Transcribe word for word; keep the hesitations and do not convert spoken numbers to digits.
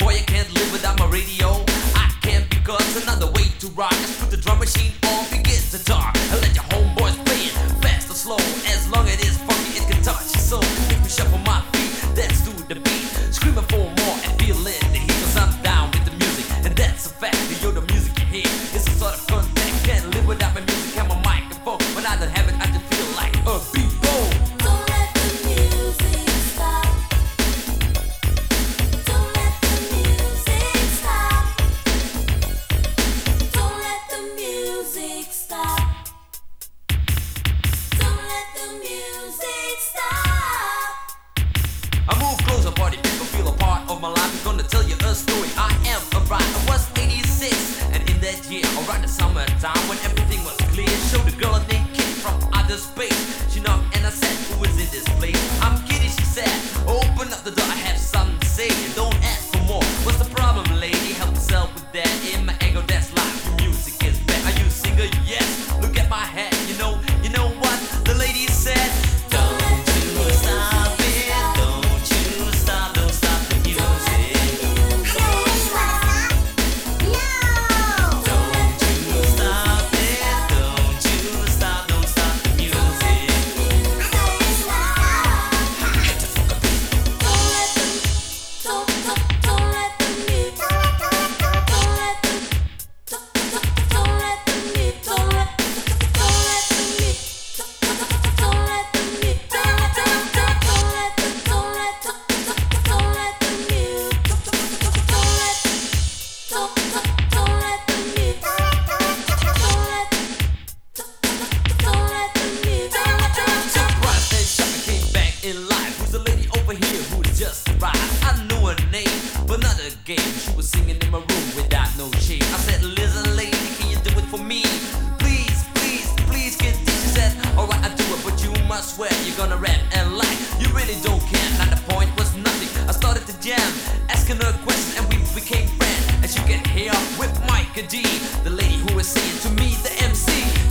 boy, I can't live without my radio. I can't because another way to rock is put the drum machine on, begin to talk, and let your homeboys play it fast or slow. As long as it is funky, it can touch your soul. If we shuffle my feet, dance to the beat, screaming for more and feel it. The heat, cause I'm down with the music, and that's a fact. Yo, the music you hear, it's a sort of contact. Can't live without my music and my microphone. When I don't have it, I just feel like a beat bowl. Don't let the music stop. Don't let the music stop. Don't let the music stop. Don't let the music stop. I move closer, party people feel a part of my life. I'm gonna tell you a story. I am a bride. I was eighty-six, and in that year, around the summertime, when everything was clear, showed a girl named Kitty from outer space. She knocked and I said, "Who is in this place?" "I'm Kitty," she said. "Open up the door, I have something to say. And don't ask for more. What's the problem, lady? Help yourself with that. In my ego, that's life. The music is back. Are you a singer? Yes. Look at my hat. You know, you know what? The lady said, "Don't you stop it. Don't you stop. Don't stop the music. Don't you stop it. Don't you stop. Don't stop the music." Don't let the don't let the music don't let the don't let the music don't let don't let the music don't let the music don't let the don't let the don't let the don't let the music don't let don't don't let the music don't let don't let the music. Surprised and shocked, I came back in life. Who's the lady over here who just arrived? I knew her name, but not a game. She was singing in my room without no shame. I said, "Listen, lady, can you do it for me? Please, please, please, get this." She said, "Alright, I'll do it, but you must swear you're gonna rap and lie. You really don't care." Now the point was nothing. I started to jam, asking her questions, and we became friends. As you can hear with Micah D, the lady who was saying to me, the M C.